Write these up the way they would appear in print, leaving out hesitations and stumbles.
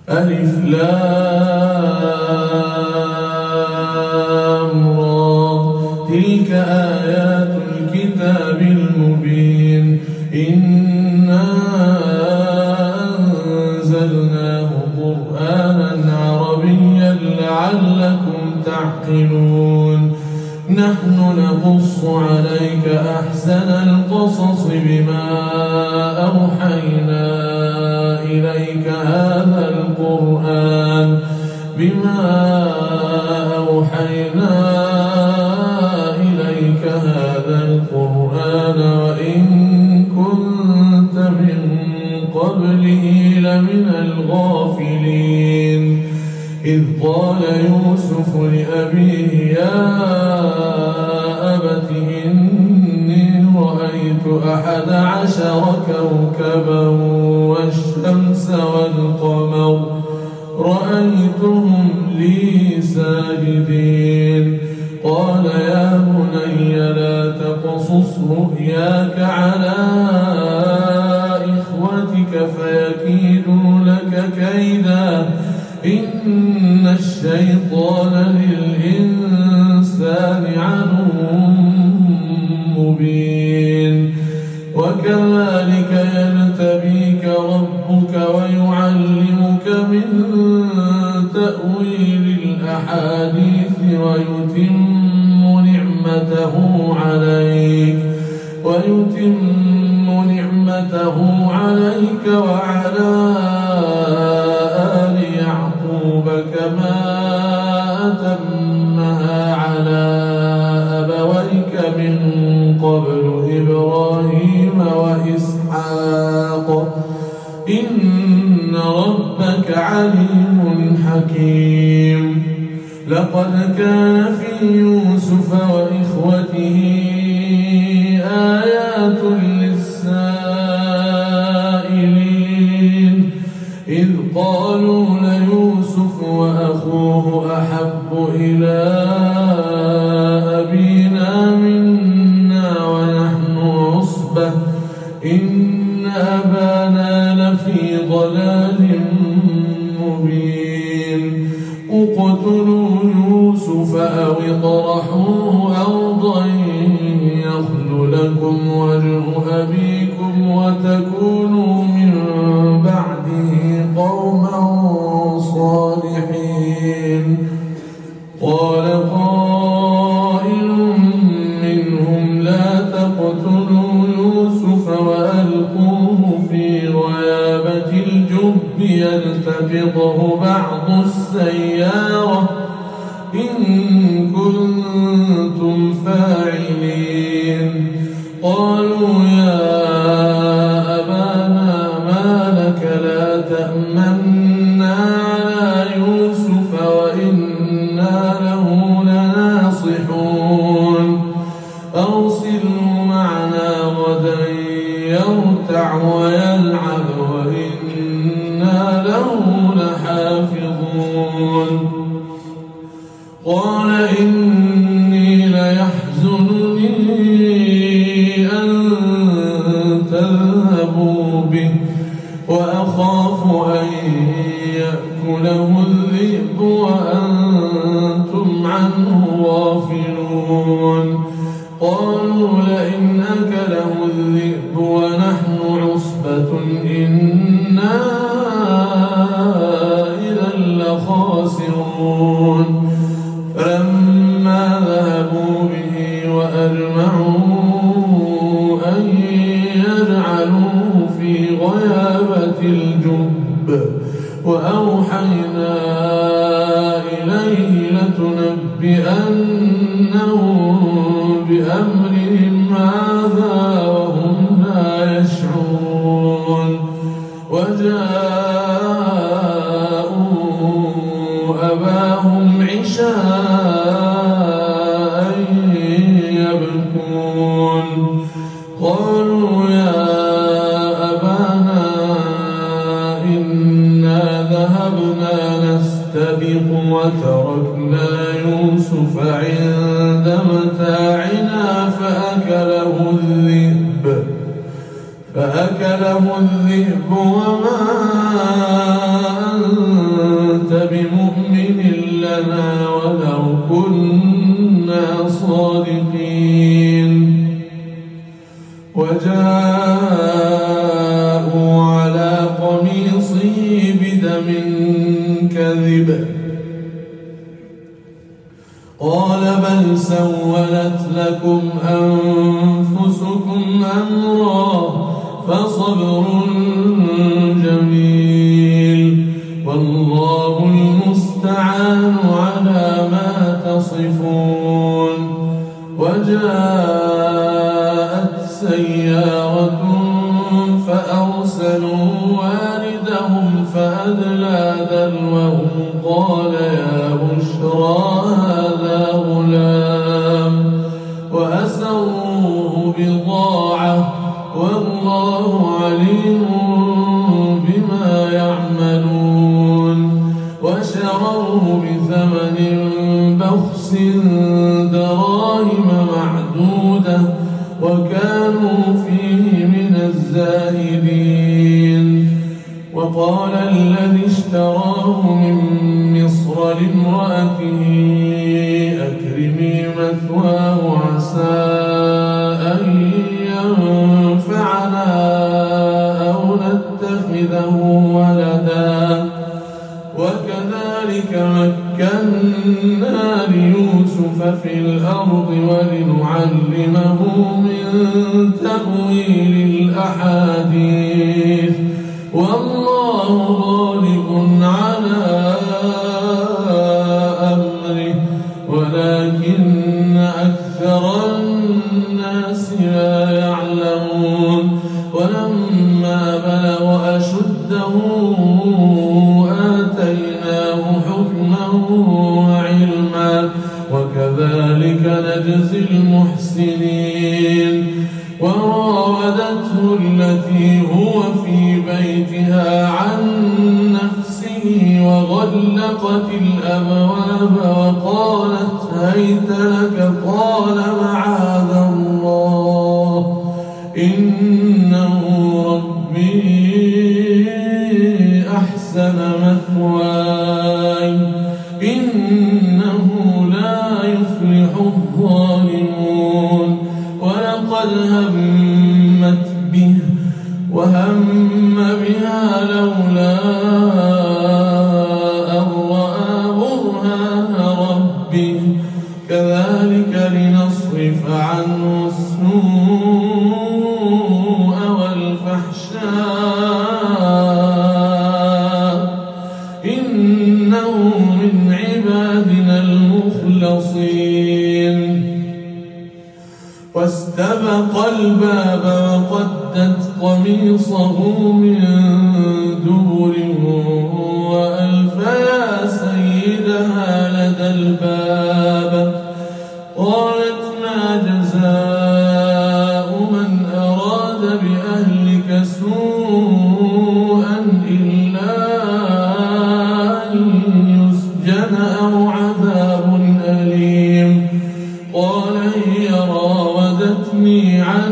ألف لام را تلك آيات الكتاب المبين إنا أنزلناه قرآنا عربيا لعلكم تعقلون نحن نقص عليك أحسن القصص بما أوحينا إليك هذا القرآن وإن كنت من قبله لمن الغافلين إذ قال يوسف لأبيه يا أبت إني رأيت 11 كوكبا والشمس والقمر رأيتهم لي ساجدين قال يا بني لا تقصص رؤياك على إخوتك فيكيدوا لك كيدا إن الشيطان للإنسان عدو مبين وكذلك يجتبيك ربك ويعلمك من تأويل الأحاديث ويتم نعمته عليك وعلى آل يعقوب كما أتمها على أبويك من قبل إبراهيم وإسحاق إن ربك عليم حكيم لقد كان في يوسف وإخوته آيات للسائلين إذ قالوا ليوسف وأخوه أحب إلى أبينا منا ونحن عصبة إن أبانا لفي ضلال مبين اقتلوا يوسف أو اطرحوه أرضا يخل لكم وجه أبيكم وتكونوا من بعده قوما صالحين قال قائل منهم لا تقتلوا يوسف وألقوه في غيابة الجب يلتقطه بعض السيارة إن كنتم فاعلين قالوا يا أبانا ما لك لا تأمنا على يوسف وإنا له لناصحون أرسله معنا غدا يرتع ويلعب وإنا له لحافظون قال إني ليحزنني أن تذهبوا به وأخاف أن يأكله الذئب وأنتم عنه غافلون قالوا لئن أكله الذئب ونحن عصبة إنا إذا لخاسرون فلما ذهبوا به وأجمعوا أن يجعلوه في غيابة الجب وأوحينا إليه لتنبئنهم بأمرهم هذا وهم لا يشعرون وجاءوا أباهم عشاء يبكون قالوا يا أبانا إنا ذهبنا نستبق وتركنا يوسف عند متاعنا فأكله الذئب وما تكذب قال بل سولت لكم أنفسكم أمرا فصبر جميل والله المستعان على ما تصفون. وجاءت سيارة فأرسلوا واردهم فأدلى دلوه قال يا بشرى هذا غلام وأسروه بضاعة والله عليم بما يعملون. وشروه بثمن بخس دراهم معدودة وكانوا فيه من الزاهدين. وقال الذي اشتراه من مصر لامرأته أكرمي مثواه عسى أن ينفعنا أو نتخذه ولدا وكذلك مكنا ليوسف في الأرض ولنعلمه من تأويل الأحاديث والله غالب على أمره ولكن أكثر الناس لا يعلمون. ولما بلغ أشده آتيناه حكما وعلما وكذلك نجزي المحسنين. وراودته التي هو في بيتها عن نفسه وغلقت الأبواب وقالت هيت لك قال معاذ الله إنه ربي أحسن مثواي إنه لا يفلح الظالمون. ولقد همت به وهم بها لولا أن رأى برهان ربه كذلك لنصرف عنه السوء والفحشاء إنه من عبادنا المخلصين. واستبق الباب وقدت قميصه من دبر وألف يا سيدها لدى الباب قالت ما جزاء من أراد بأهلك سوءا إلا أن يسجن أو عذاب أليم قال هي راودتني عن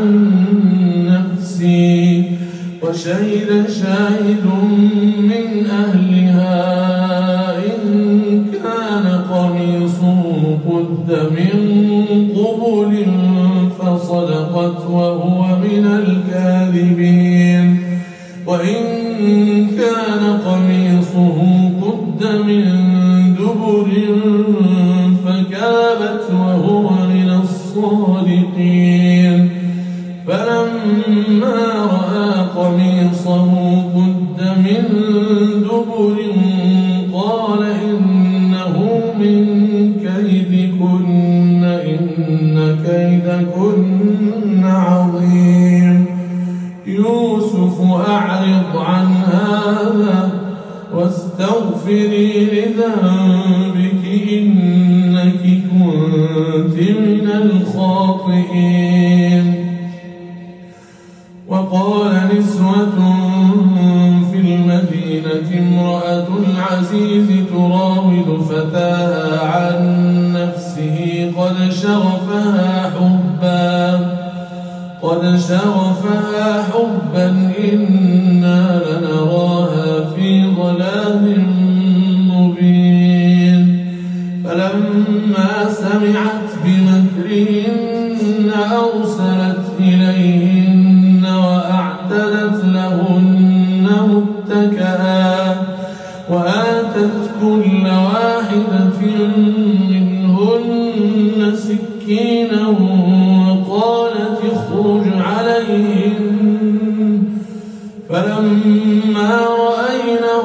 نفسي وشهد شاهد من أهلها إن كان قميصه قد من قبل فصدقت وهو من الكاذبين وإن كان قميصه قد من دبر فكذبت وهو من الصادقين. فلما رأى قميصه قد من دبر قال إنه من كيدكن إن كيدكن عظيم. يوسف أعرض عن هذا واستغفري لذنبك إنك كنت من الخاطئين. وقال نسوة في المدينة امرأة العزيز تراود فتاها عن نفسه قد شغفها حبا إنا لنراها في ضلال مبين. فلما سمعت بمكرهن أرسلت إليهن وأعتدت لهن متكئا وآتت وآتت كل واحدة منهن سكينا وقالت اخرج عليهن فلما رأينه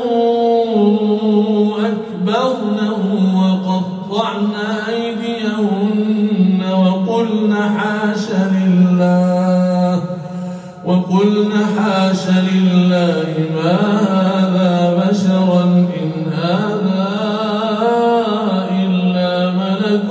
أكبرنه وقطعن أيديهن وقلن حاش لله ما هذا بشرا إن هذا إلا ملك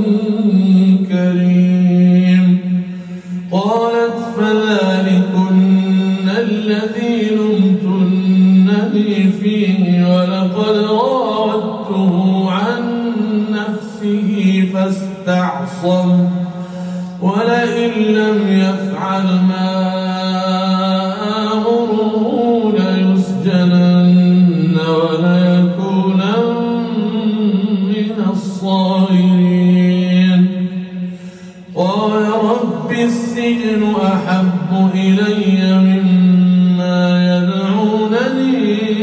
كريم. قالت فذلكن الذي لمتنني فيه ولقد راودته عن نفسه فاستعصم ولئن لم يفعل ما آمره ليسجنن وليكونا من الصاغرين. قال رب السجن أحب إلي مما يدعونني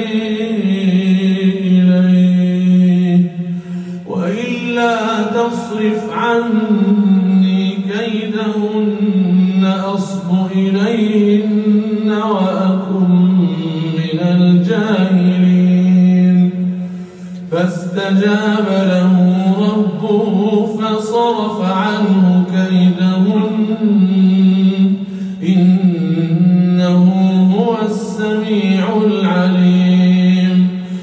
إليه وإلا تصرف عني كيدهن أصب إليهن وأكن من الجاهلين. فاستجاب له ربه فصرف عنه كيدهن إنه هو السميع العليم.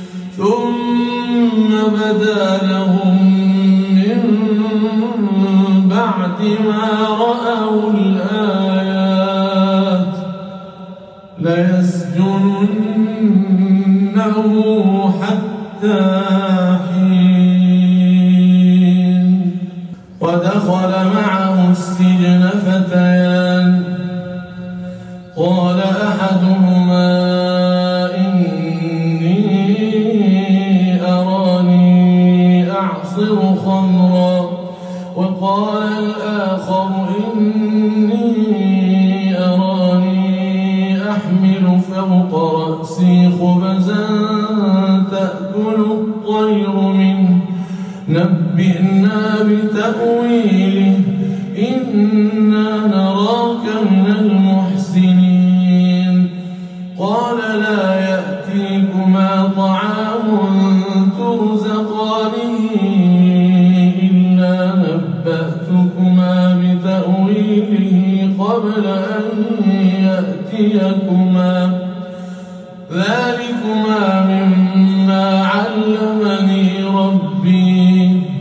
ثم بدا لهم من بعد ما رأوا الآيات ليسجننه حتى حين. ودخل معه السجن فتيان قال أحدهما إني أراني أعصر خمرا وقال الآخر إني أراني أحمل فوق رأسي خبزا تأكل الطير منه نبئنا بتأويله إنا نراك من المحسنين. قال لا يأتيكما طعام ترزقانه إلا نبأتكما بتأويله قبل أن يأتيكما ذلكما مما علمني ربي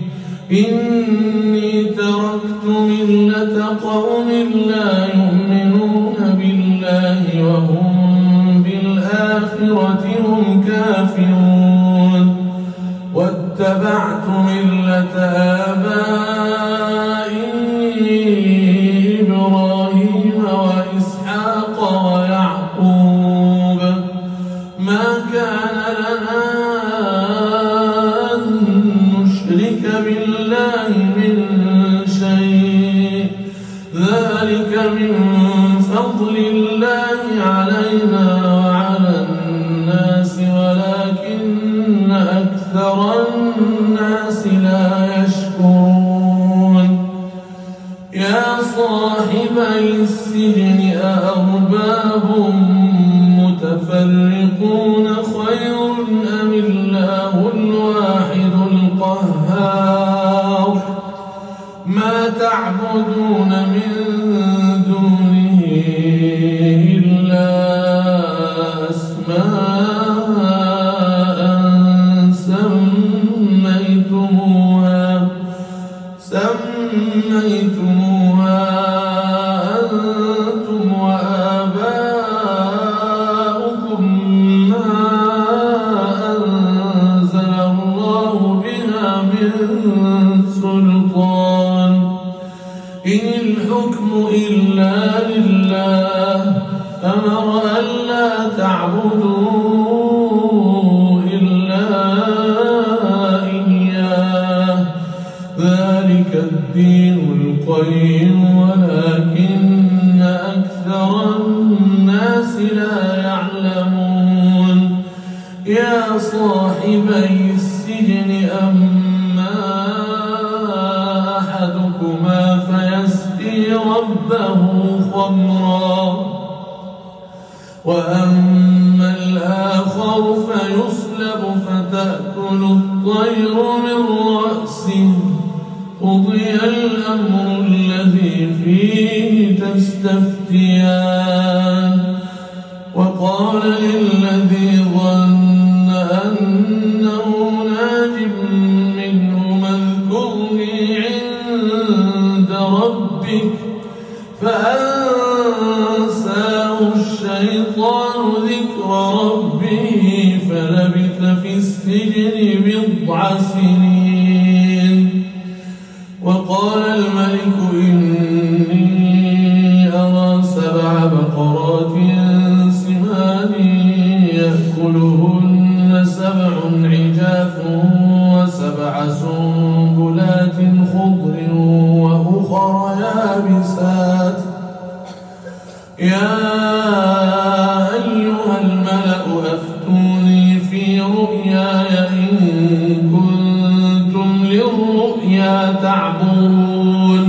إني تركت ملة قوم لا يؤمنون بالله وهم بالآخرة هم كافرون واتبعت ملة آبائي إبراهيم وإسحاق ويعقوب ما كان لنا أن نشرك بالله من شيء ذلك من فضل الله علينا وعلى الناس ولكن أكثر الناس لا يشكرون. يا صاحبي السجن أأرباب متفرقون خير أم الله الواحد القهار. ما تعبدون من دونه إلا أسماء سميتموها أنتم وآباؤكم ما أنزل الله بها من سلطان إن الحكم إلا لله أمر ألا تعبدوا إلا إياه ذلك الدين القيم ولكن أكثر الناس لا يعلمون. يا يا صاحبي السجن أما أحدكما فيسقي ربه خمرا وأما الآخر فيصلب فتأكل الطير من رأسه قضي الأمر الذي فيه تستفتيان وقال للذي ظن أنه ناج منه اذكرني عند ربك فأنساه الشيطان ذكر ربه فلبث في السجن بضع سنين وقال الملك إني أرى 7 بقرات سمان يأكلهن 7 عجاف و7 سنبلات خضر وأخر يابسات يا أيها الملأ أفتوني في رؤياي إن كنتم للرؤيا تعبرون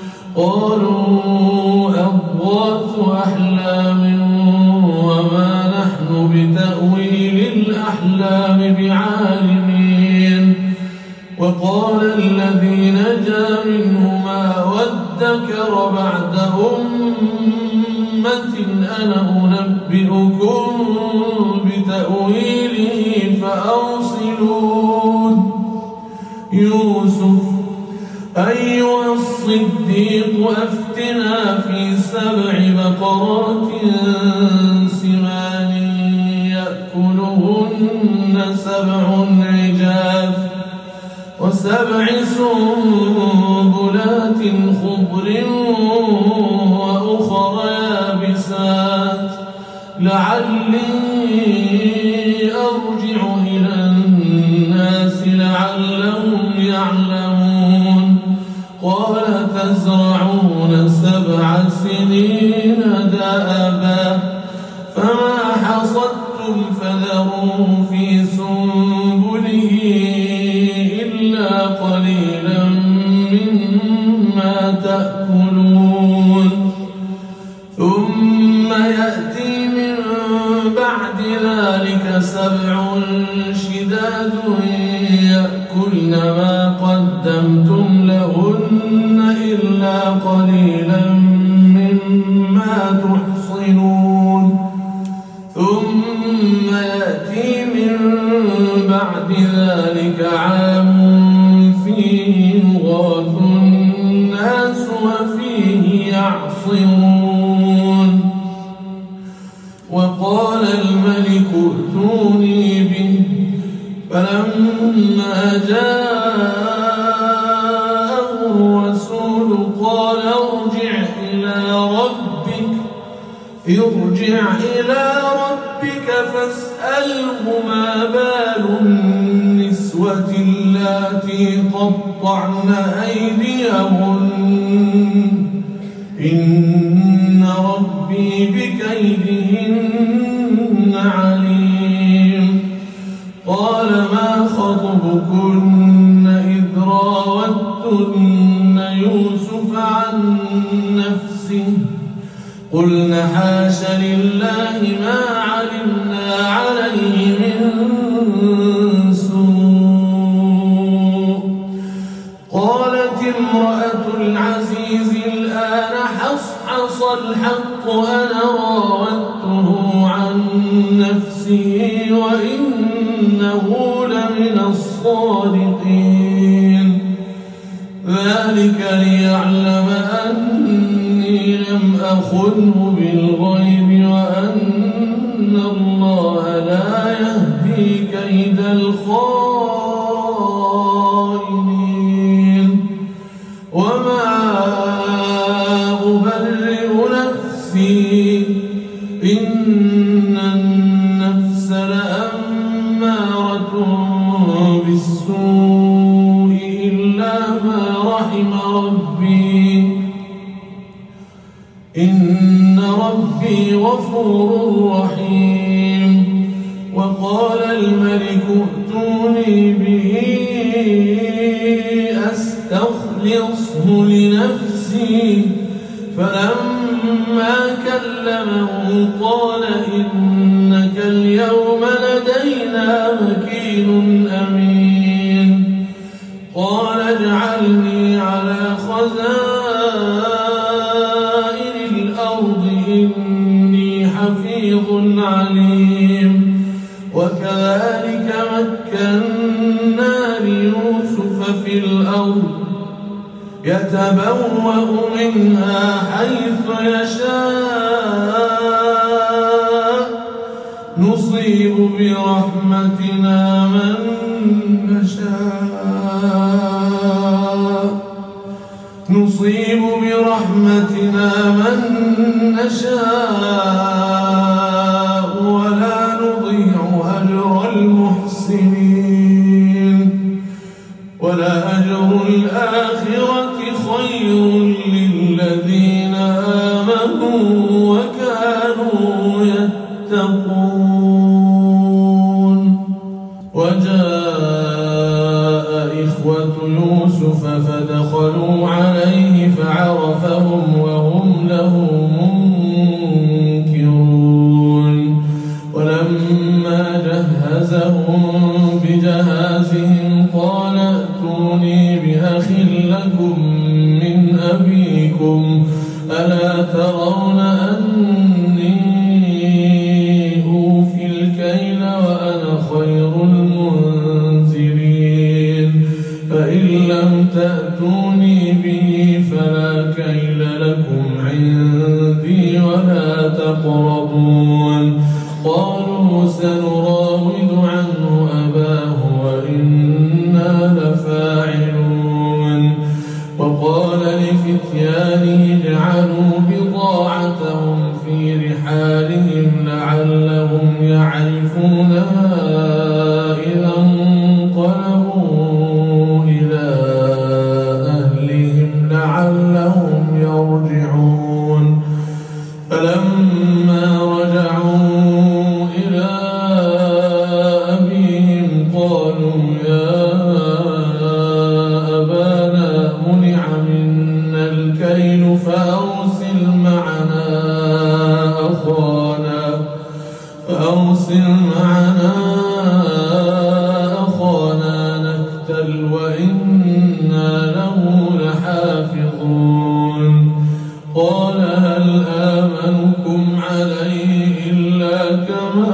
قالوا أضغاث أحلام وما نحن بتأويل الأحلام بعالمين وقال الذي نجا منهما وادكر بعد أمة أنا أنبئكم بتأويله فأرسلون يوسف أيها الصديق أفتنا في 7 بقرات سمان يأكلهن 7 عجاف و7 سنبلات خضر وأخر يابسات لعلي أرجع إلى الناس لعلهم يعلمون قال تزرعون 7 سنين دأبا فما حصدتم فذروه في سنبله إلا قليلا مما تأكلون ثم يأتي من بعد ذلك 7 شداد يأكلن ما قدمتم لهن إلا قليلا مما تحصنون ثم يأتي من بعد ذلك عام فيه يغاث الناس وفيه يعصرون وقال الملك ائتوني به فلما جاءه الرسول قال ارجع إلى ربك فاسأله ما بال النسوة اللاتي قطعن أيديهن إن ربي بكيدهن عليم قال ما خطبكن إذ راوتن يوسف عن نفسه قلنا حاش لله ما علمنا عليه من سوء قالت امرأة العزيز الآن حصحص الحق أنا راودته عن نفسه وإنه لمن الصادقين ذلك ليعلم أني لم أخنه بالغيب وأن الله لا يهدي كيد الخائنين وما أبرئ نفسي إن النفس لأمارة بالسوء إلا ما رحم ربي إن ربي غفور رحيم وقال الملك ائتوني به أستخلصه لنفسي. فلما كلمه قال إنك اليوم لدينا مكين أمين. قال اجعلني على خزائن الأرض إني حفيظ عليم. وكذلك مكنا ليوسف في الأرض يتبوأ منها حيث يشاء نصيب برحمتنا من نشاء ولا نضيع أجر المحسنين. ولأجر الآخرة خير للذين آمنوا وكانوا يتقون. وجاء إخوة يوسف فدخلوا عليه فعرفهم وهم له منكرون. ولما جهزهم بجهازهم قال ائتوني بأخ لكم من أبيكم ألا ترون أني أوفي الكيل وأنا خير المنزلين. فإن لم تأتوني به فلا كيل لكم عندي ولا تقربون. قالوا سنراود عنه أباه وإنا لفاعلون. وقال لفتيانه اجعلوا بضاعتهم في رحالهم لعلهم يعرفونها إذا انقلبوا إلى أهلهم لعلهم يرجعون. فلما رجعوا إلى أبيهم قالوا يا أبانا منع منا الكيل فأرسل معنا أخانا نكتل وإنا له لحافظون. قال هل آمنكم عليه إلا كما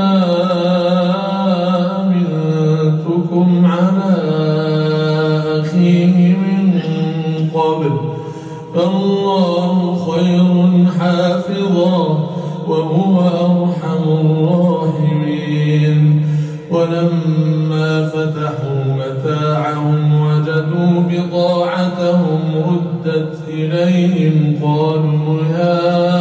أمنتكم على أخيه من قبل فالله خير حافظا وهو أرحم الراحمين. ولما فتحوا متاعهم وجدوا بضاعتهم ردت إليهم قالوا يا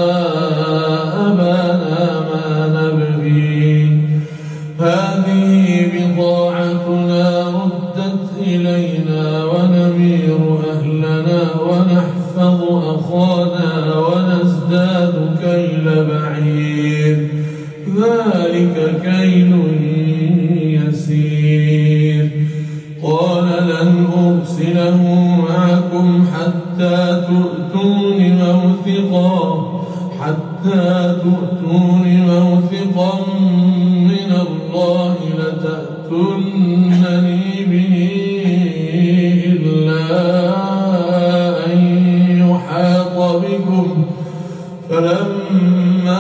أبانا ما نبغي هذه بضاعتنا ردت إلينا ونمير أهلنا ونحفظ أخانا ونزداد كيل بعير ذلك كيل يسير. قال لن أرسله معكم حتى تؤتون موثقا من الله لتأتونني به إلا أن يحاط بكم. فلما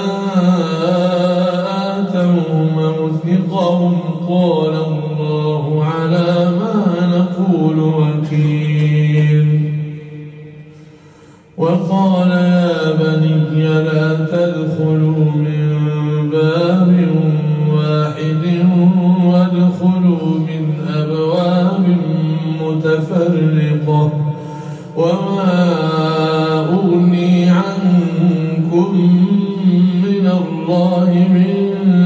آتوا موثقهم قال الله على ما نقول وكيل. وقال يا بني لا تدخلوا من باب واحد وادخلوا من أبواب متفرقة وما أغني عنكم من الله من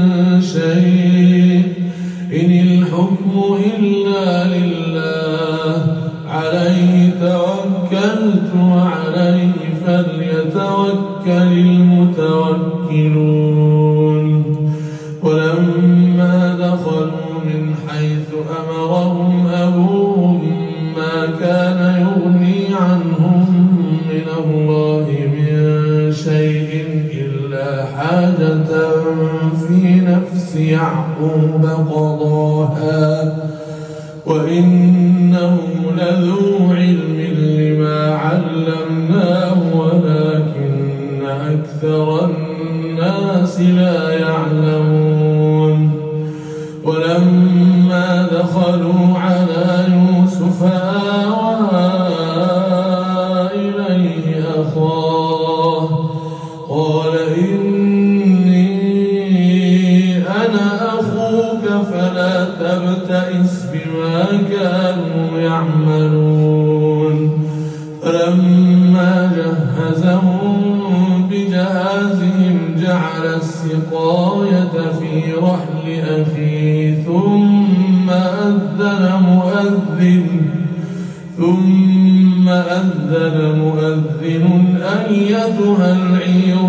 شيء إن الحكم إلا لله عليه توكلت وعليه فليتوكل المتوكلون. ولما دخلوا من حيث أمرهم أبوهم ما كان يغني عنهم من الله من شيء إلا حاجة في نفس يعقوب قضاها وإنه لذو علم لما علمناه ولكن أكثر الناس لا يعلمون. ولما دخلوا على يوسف آوى إليه أخاه قال إني أنا أخوك فلا تبتئس بما كانوا يعملون. فلما جهزهم بجهازهم جعل السقاية في رحل أخيه ثم أذن مؤذن أيتها العير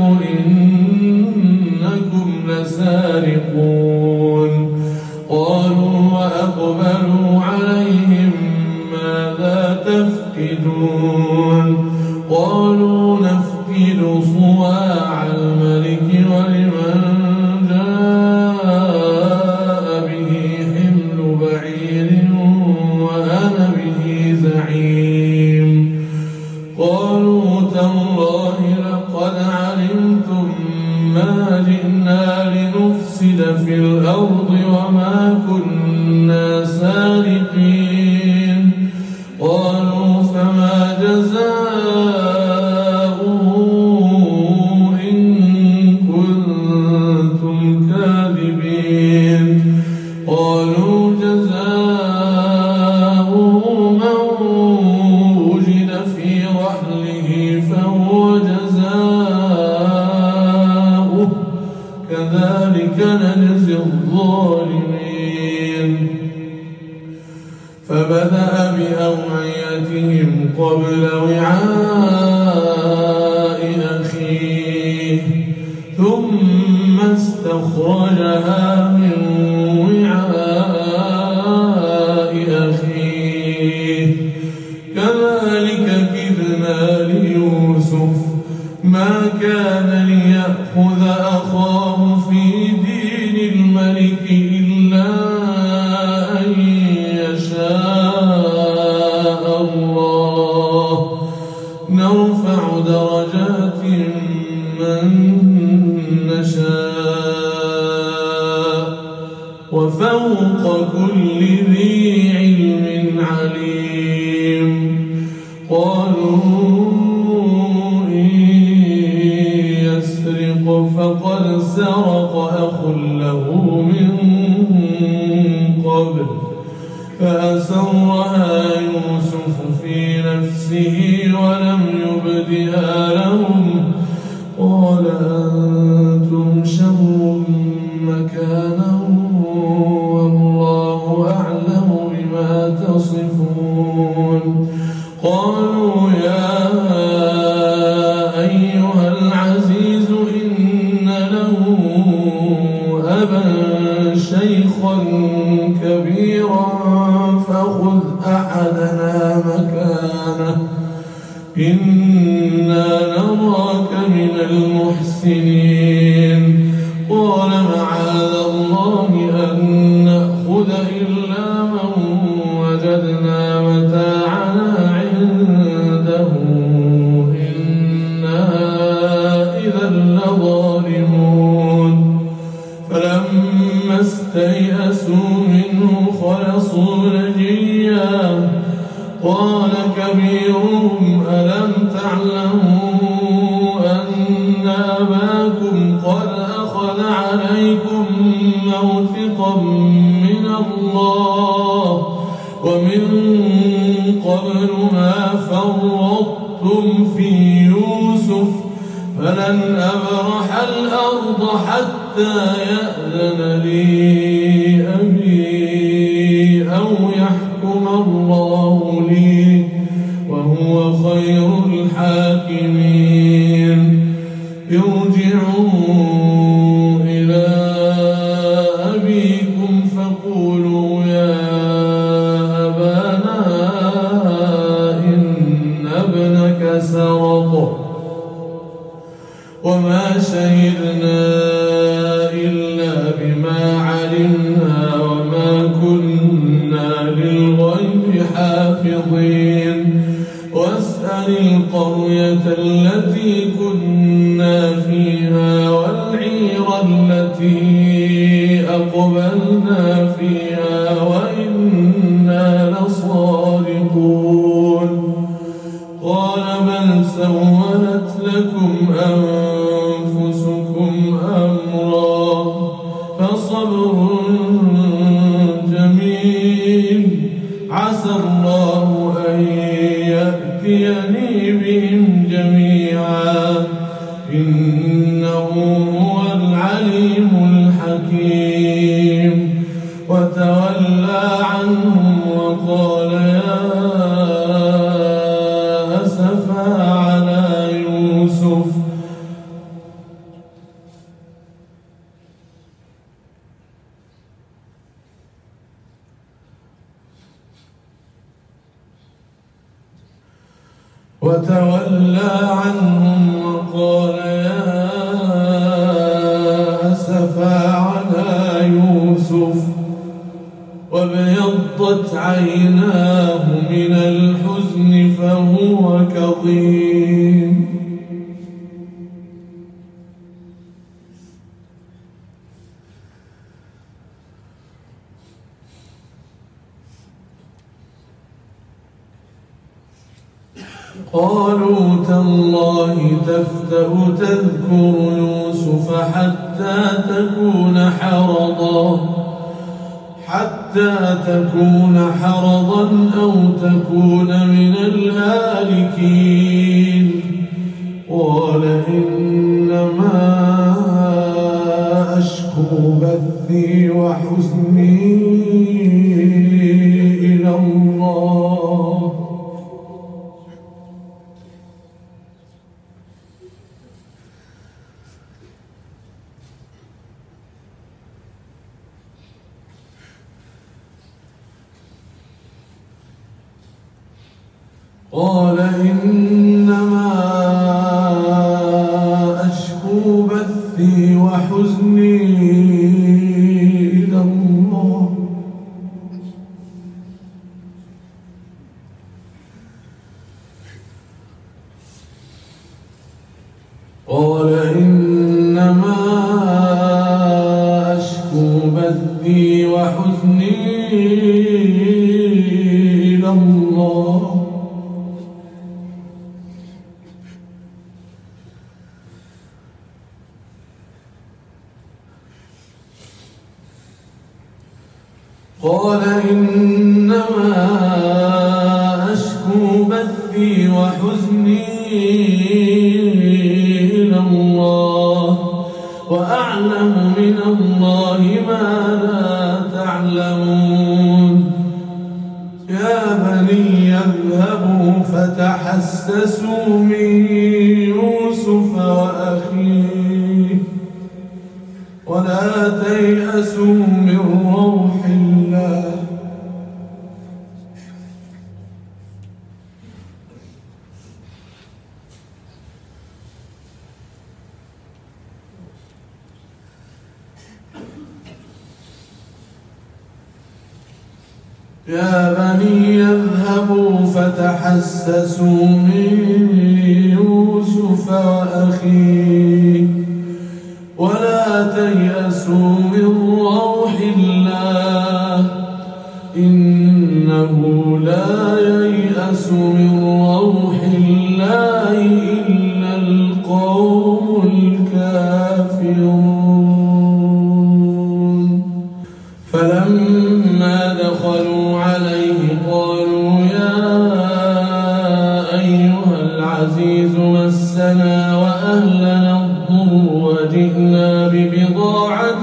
إنكم لسارقون. قالوا وأقبلوا عليهم ماذا تفقدون؟ قالوا نفقد صواع الملك ولمن جاء به حمل بعير وأنا به زعيم. قالوا تالله لقد علمتم ما جئنا لنفسد في الأرض وما كنا سارقين. قالوا فما جزاؤه إن كنتم كاذبين؟ قالوا جزاؤه من وجد في رحله فهو جزاؤه كذلك نجزي الظالمين. فبدأ بأوعيتهم قبل وعاء أخيه ثم استخرجها من وعاء أخيه كذلك كدنا ليوسف ما كان ليأخذ أخاه في دين الملك إلا أن يشاء الله نرفع درجات من نشاء وفوق كل ذي علم عليم. قالوا إن يسرق فقد سرق أخ له من قبل فأسرها يوسف في نفسه ولم يبدها لهم قال أنتم شر مكانا والله أعلم بما تصفون. قالوا يا أيها العزيز إن له أبا شيخا كبيرا فخذ أحدنا مكانه إنا نراك من المحسنين. قال معاذ الله أن نأخذ إلا من وجدنا متاعنا عنده إنا إذا لظالمون. فلما استيئسوا منه خلصوا نجيا قال كبيرهم ألم تعلموا أن أباكم قد أخذ عليكم موثقا من الله ومن قبل ما فرطتم في يوسف فلن أبرح الأرض حتى يأذن لي أبي أو يحكم الله لي وهو خير الحاكمين. ارجعوا إلى أبيكم فقولوا يا أبانا إن ابنك سرق وما شهدنا إلا بما علمنا وما كنا للغيب حافظين واسأل القرية التي كنا فيها والعير التي أقبلنا فيها وإنا لصادقون قال بل سولت لكم أنفسكم أمرا فصبر جميل عسى الله أن يأتيني بهم جميعا إنه هو العليم الحكيم وتولى عنهم وقال يا أسفا على يوسف وتولى عنهم وقال يا أسفا على يوسف وابيضت عيناه من الحزن فهو كظيم قالوا تالله تفتأ تذكر يوسف حتى تكون حرضا أو تكون من الهالكين قال إنما أشكو بثي وحزني إلى الله قال إنما أشكو بثي وحزني إلى الله قال إنما أشكو بثي وحزني إلى الله قال إنما أشكو بثي وحزني إلى الله وأعلم من الله ما لا تعلمون يا بني اذهبوا فتحسسوا من يوسف وأخيه ولا تيأسوا من روح الله يا بني اذهبوا فتحسسوا من يوسف وأخيه ولا تيأسوا من روح الله إنه لا ييأس من روح الله إلا القوم الكافرون فلما دخلوا عليه قالوا يا أيها العزيز مسنا وأهلنا الضر وجئنا ببضاعة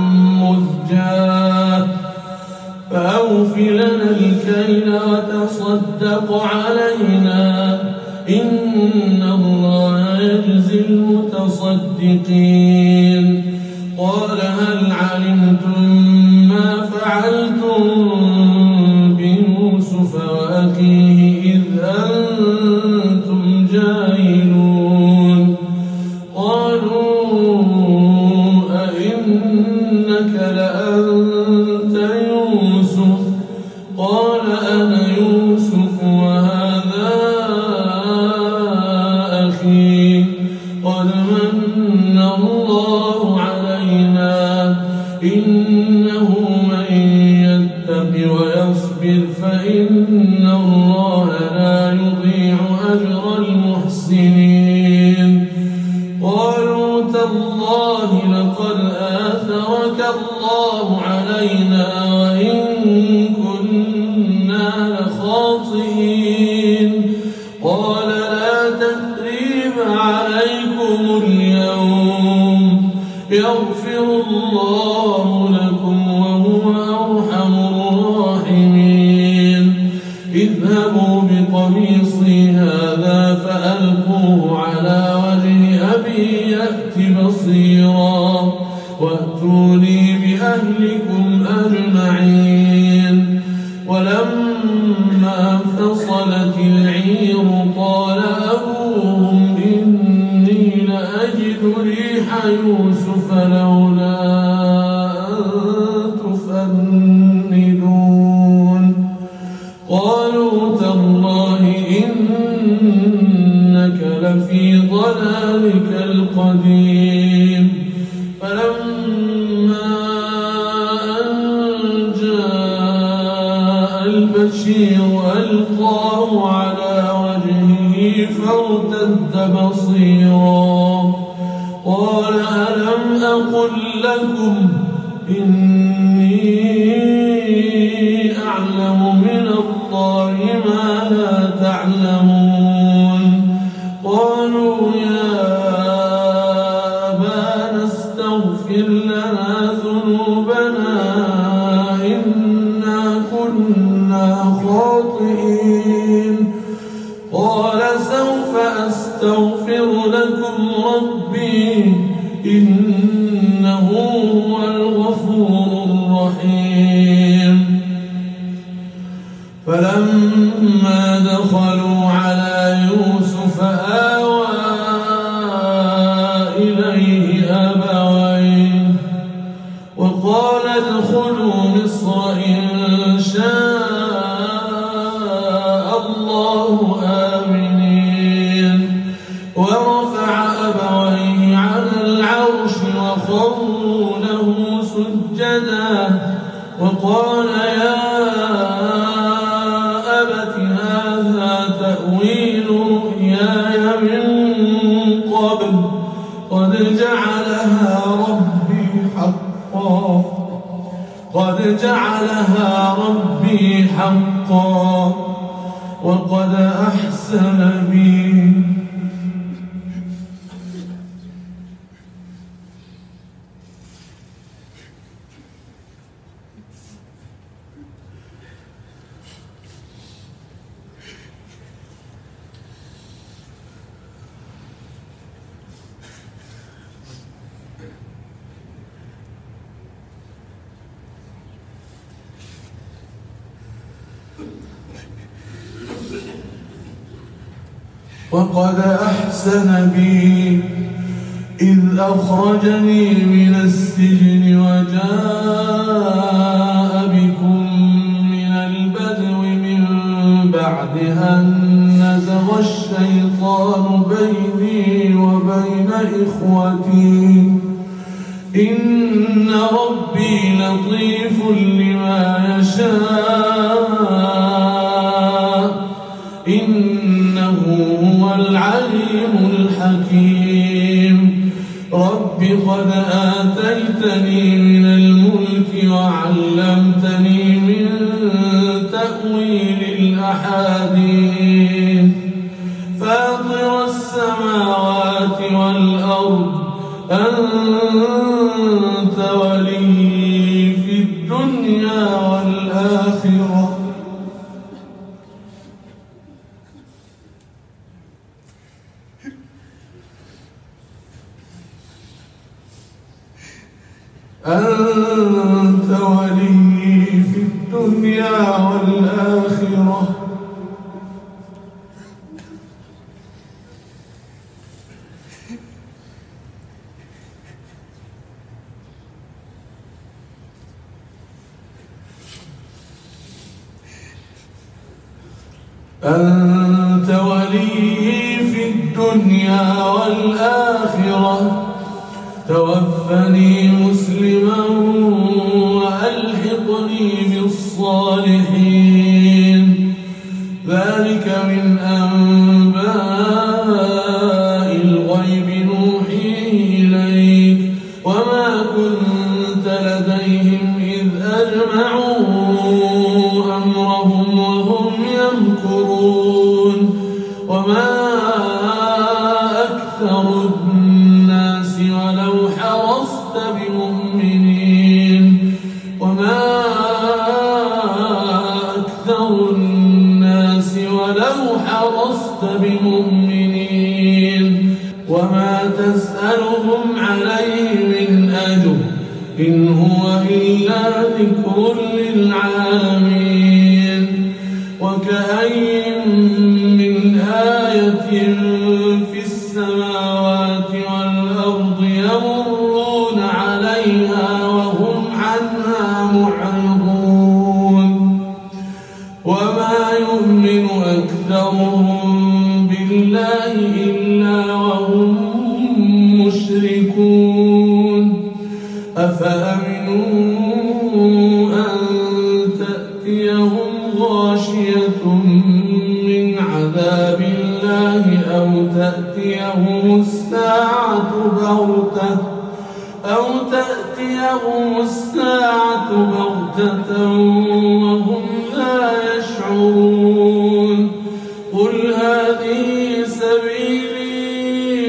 مزجاة فأوف لنا الكيل وتصدق علينا إن الله يجزي المتصدقين قال هل علمتم ما فعلتم أنا يوسف وهذا أخي قد من الله علينا إنه من يتق ويصبر فإن الله لا يضيع أجر المحسنين قالوا تالله لقد آثرك الله علينا وإن كنا لخاطئين قال لا تثريب عليكم اليوم يغفر الله لكم وهو أرحم الراحمين اذهبوا بقميصي هذا فألقوه على وجه أبي يأت بصيرا وأتوني بأهلكم أجمعين ولما فصلت العير قال أبوهم إني لأجد ريح يوسف لولا أن تفندون قالوا تالله إنك لفي ضلالك القديم فلما أن جاء البشير ألقاه على وجهه فارتد بصيرا قال ألم أقل لكم إني أعلم من الله ما لا تعلمون قالوا يا أبانا استغفر لنا ذنوبنا إنا كنا خاطئين قال سوف أستغفر لكم ربي إنه هو الغفور الرحيم فلما دخلوا على يوسف آوى إليه أبويه وقال ادخلوا مصر إن شاء الله آمنين ورفع أبويه على العرش وخروا له سجدا وقال يا أبت هذا تأويل رؤياي من قبل قد جعلها ربي حقا وقد أحسن بي إذ أخرجني من السجن وجاء بكم من البدو من بعد أن نزغ الشيطان بيني وبين إخوتي إن ربي لطيف لما يشاء إنه هو العليم الحكيم رب قد آتيتني من الملك وعلمتني من تأويل الأحاديث فاطر السماوات والأرض أنت ولي في الدنيا والآخرة أنت ولي في الدنيا والآخرة أنت ولي في الدنيا والآخرة توفني مسلما وألحقني بالصالحين ذلك من أنباء الغيب نوحيه إليك وما كنت لديهم إذ أجمعوا أمرهم وهم يمكرون وما أكثر الناس ولو حرصت بمؤمنين وما أكثر الناس ولو حرصت بمؤمنين وما تسألهم عليه من أجر إن هو إلا ذكر للعالمين وكأين من آية في السماوات والأرض يمرون عليها وهم عنها معرضون وما يؤمن أكثرهم بالله إلا وهم مشركون أفأمنوا أن تأتيهم غاشية من عذاب الله أو تأتيهم الساعة بغتة وهم لا يشعرون قل هذه سبيلي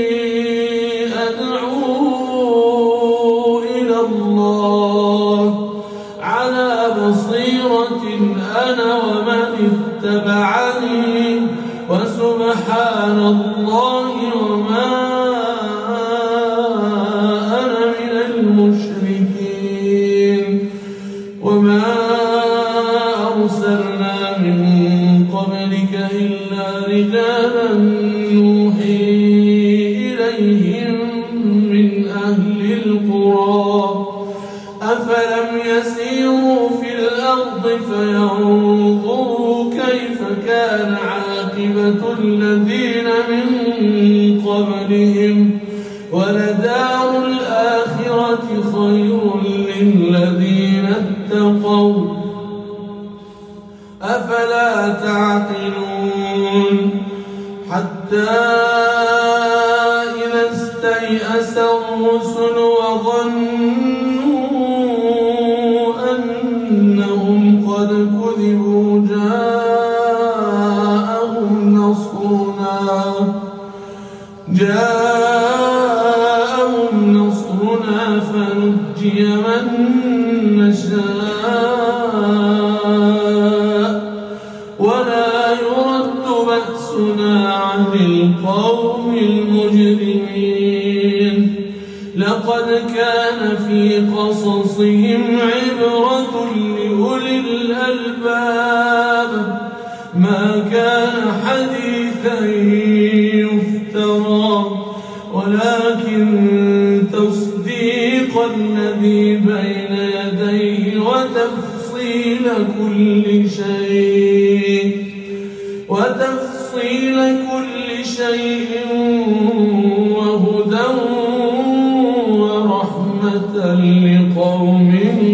أدعو إلى الله على بصيرة أنا ومن اتبعني وسبحان الله وما أنا من المشركين وما أرسلنا من قبلك إلا رجالا نوحي إليهم من أهل القرى أفلم يسيروا في الأرض فينظروا كيف كان عاقبة الذين من قبلهم ولدار الآخرة خير للذين اتقوا أفلا تعقلون حتى إذا استيأس الرسل وظنوا أنهم قد كذبوا جاءهم نصرنا فنجي من نشاء ولا يرد بأسنا عن القوم المجرمين لقد كان في قصصهم عبرة لأولي الألباب ما كان حديثا يفترى ولكن تصديق الذي بين يديه وتفصيل كل شيء وهدى ورحمة لقوم